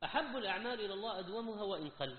أحب الأعمال إلى الله أدومها وإن قل.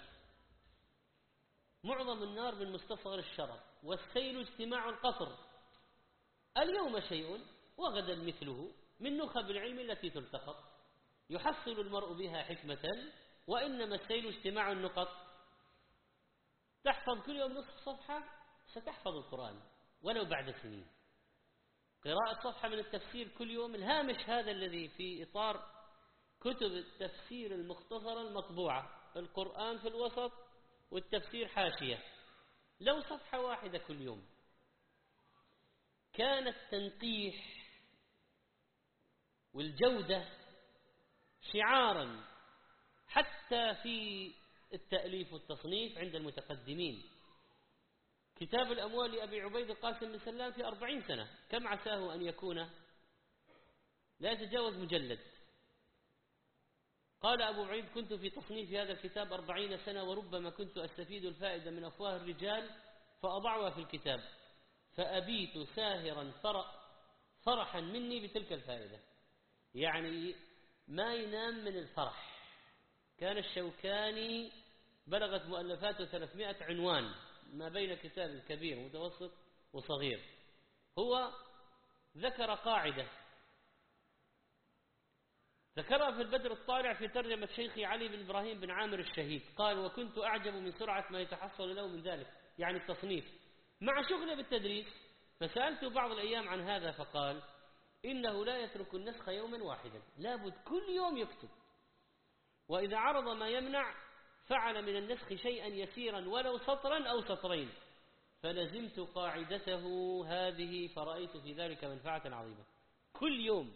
معظم النار من مستصغر الشرر، والسيل اجتماع القصر. اليوم شيء وغدا مثله من نخب العلم التي تلتقط، يحصل المرء بها حكمة، وإنما السيل اجتماع النقط. تحفظ كل يوم نصف صفحة ستحفظ القرآن ولو بعد سنين. قراءة صفحة من التفسير كل يوم، الهامش هذا الذي في إطار كتب التفسير المختصرة المطبوعة، القرآن في الوسط والتفسير حاشية، لو صفحة واحدة كل يوم. كان التنقيح والجودة شعارا حتى في التأليف والتصنيف عند المتقدمين. كتاب الأموال لأبي عبيد القاسم بن سلام في 40 سنة، كم عساه أن يكون لا يتجاوز مجلد. قال أبو عبيد: كنت في تصنيف هذا الكتاب 40 سنة، وربما كنت أستفيد الفائدة من أفواه الرجال فأضعها في الكتاب، فأبيت ساهرا فرحا مني بتلك الفائدة. يعني ما ينام من الفرح. كان الشوكاني بلغت مؤلفاته 300 عنوان، ما بين كتاب كبير متوسط وصغير. هو ذكر قاعدة ذكرها في البدر الطالع في ترجمة شيخي علي بن إبراهيم بن عامر الشهيد. قال: وكنت أعجب من سرعة ما يتحصل له من ذلك، يعني التصنيف، مع شغله بالتدريس. فسألته بعض الأيام عن هذا فقال: إنه لا يترك النسخ يوما واحدا، لابد كل يوم يكتب، وإذا عرض ما يمنع فعل من النسخ شيئا يسيرا ولو سطرا أو سطرين، فلزمت قاعدته هذه فرأيت في ذلك منفعة عظيمة. كل يوم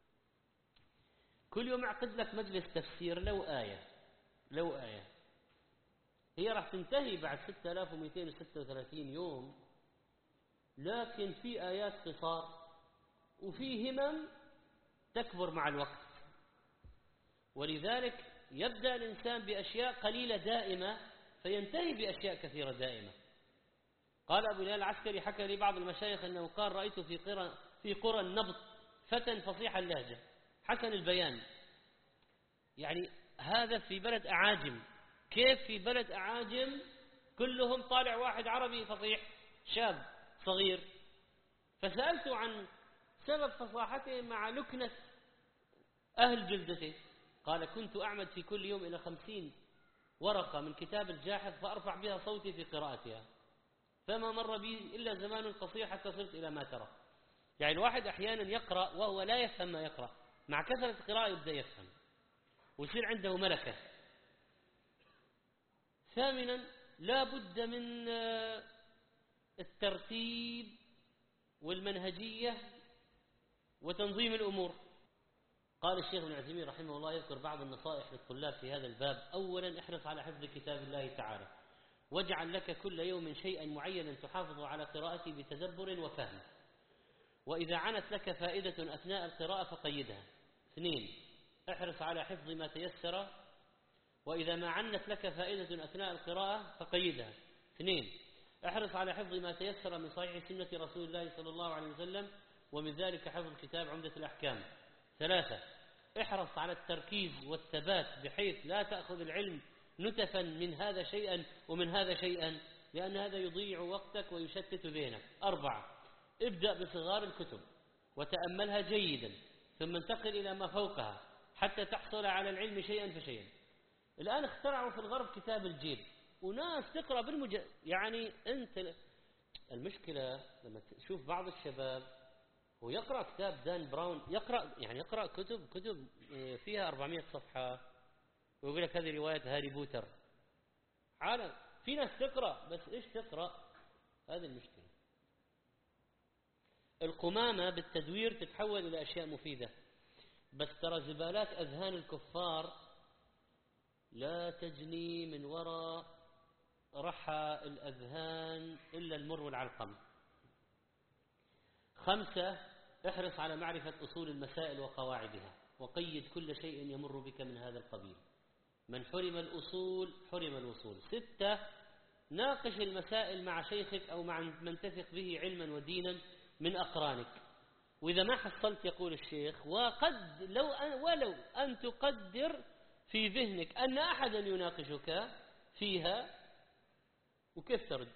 أعقد لك مجلس تفسير لو آية هي راح تنتهي بعد 6236 يوم، لكن في آيات قصار وفي همم تكبر مع الوقت. ولذلك يبدأ الإنسان بأشياء قليلة دائمة فينتهي بأشياء كثيرة دائمة. قال أبو الهلال العسكري: حكى لي بعض المشايخ أنه قال: رأيت في قرى النبط فتى فصيح اللهجة حسن البيان. يعني هذا في بلد أعاجم. كيف في بلد أعاجم كلهم طالع واحد عربي فصيح شاب صغير؟ فسألت عن سبب فصاحته مع لكنة أهل جلدته. قال: كنت أعمد في كل يوم إلى 50 ورقة من كتاب الجاحظ فأرفع بها صوتي في قراءتها، فما مر بي إلا زمان قصير حتى صرت إلى ما ترى. يعني الواحد أحيانا يقرأ وهو لا يفهم ما يقرأ، مع كثرة القراءة يبدأ يفهم ويصير عنده ملكة. ثامنا: لا بد من الترتيب والمنهجية وتنظيم الأمور. قال الشيخ ابن عثيمين رحمه الله يذكر بعض النصائح للطلاب في هذا الباب. أولا: احرص على حفظ كتاب الله تعالى، واجعل لك كل يوم شيئا معينا تحافظ على قراءته بتدبر وفهم، وإذا عنت لك فائدة أثناء القراءة فقيدها. 2: احرص على حفظ ما تيسر، وإذا ما عنت لك فائدة أثناء القراءة فقيدها. 2: احرص على حفظ ما تيسر من صحيح سنة رسول الله صلى الله عليه وسلم، ومن ذلك حفظ كتاب عمدة الأحكام. 3: احرص على التركيز والثبات بحيث لا تأخذ العلم نتفا من هذا شيئا ومن هذا شيئا، لأن هذا يضيع وقتك ويشتت ذهنك. 4: ابدأ بصغار الكتب وتأملها جيدا، ثم انتقل إلى ما فوقها حتى تحصل على العلم شيئا فشيئا. الآن اخترعوا في الغرب كتاب الجيب، وناس تقرأ يعني أنت المشكلة لما تشوف بعض الشباب هو يقرأ كتاب دان براون، يقرأ كتب فيها 400 صفحة ويقول لك هذه رواية هاري بوتر. عالم في ناس تقرأ، بس إيش تقرأ؟ هذه المشكلة. القمامة بالتدوير تتحول إلى أشياء مفيدة، بس ترى زبالات أذهان الكفار لا تجني من وراء رحى الأذهان إلا المر والعلقم. 5: احرص على معرفة أصول المسائل وقواعدها، وقيد كل شيء يمر بك من هذا القبيل. من حرم الأصول حرم الوصول. 6: ناقش المسائل مع شيخك أو مع من تثق به علما ودينا من أقرانك، وإذا ما حصلت يقول الشيخ ولو أن تقدر في ذهنك أن أحدا يناقشك فيها وكيف ترد.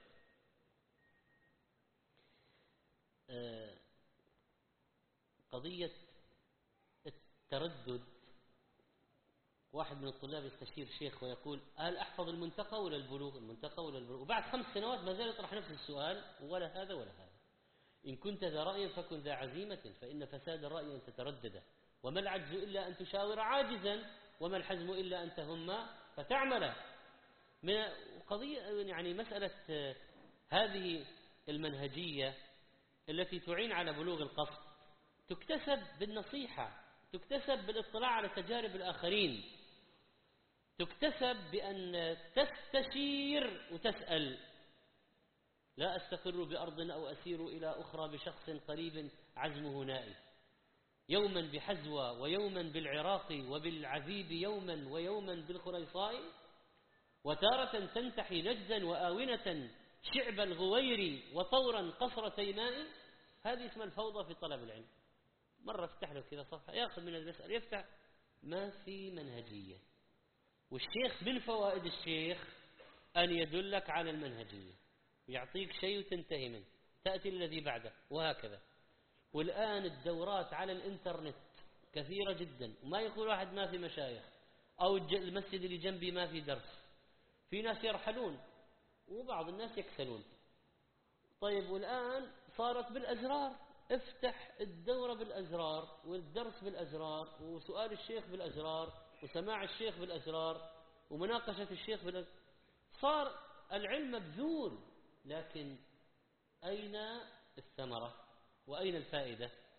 قضية التردد، واحد من الطلاب يستشير شيخ ويقول هل أحفظ المنتقى ولا البلوغ؟ المنتقى ولا البلوغ؟ وبعد 5 سنوات ما زال يطرح نفس السؤال، ولا هذا ولا هذا. إن كنت ذا رأي فكن ذا عزيمة، فإن فساد الرأي أن تتردد، وما العجز إلا أن تشاور عاجزا، وما الحزم إلا أن تهم فتعمل. من قضية يعني مسألة هذه المنهجية التي تعين على بلوغ القصد تكتسب بالنصيحة، تكتسب بالاطلاع على تجارب الآخرين، تكتسب بأن تستشير وتسأل. لا أستقر بأرض أو أسير إلى أخرى بشخص قريب عزمه نائي، يوما بحزوى ويوما بالعراق وبالعذيب يوما ويوما بالخريصاء، وتارة تنتحي نجدا وآونة شعب الغوير وطورا قصر تيماء. هذه اسمها الفوضى في طلب العلم. مرة افتح له كذا صفحة يأخذ من المسألة يفتح ما في منهجية. والشيخ من فوائد الشيخ أن يدلك على المنهجية، يعطيك شيء وتنتهي منه، تأتي الذي بعده وهكذا. والآن الدورات على الإنترنت كثيرة جدا، وما يقول واحد ما في مشايخ، أو المسجد اللي جنبي ما في درس. في ناس يرحلون وبعض الناس يكسلون. طيب والآن صارت بالأزرار، افتح الدورة بالأزرار والدرس بالأزرار وسؤال الشيخ بالأزرار وسماع الشيخ بالأزرار ومناقشة الشيخ بالأزرار. صار العلم مبذول، لكن أين الثمرة وأين الفائدة؟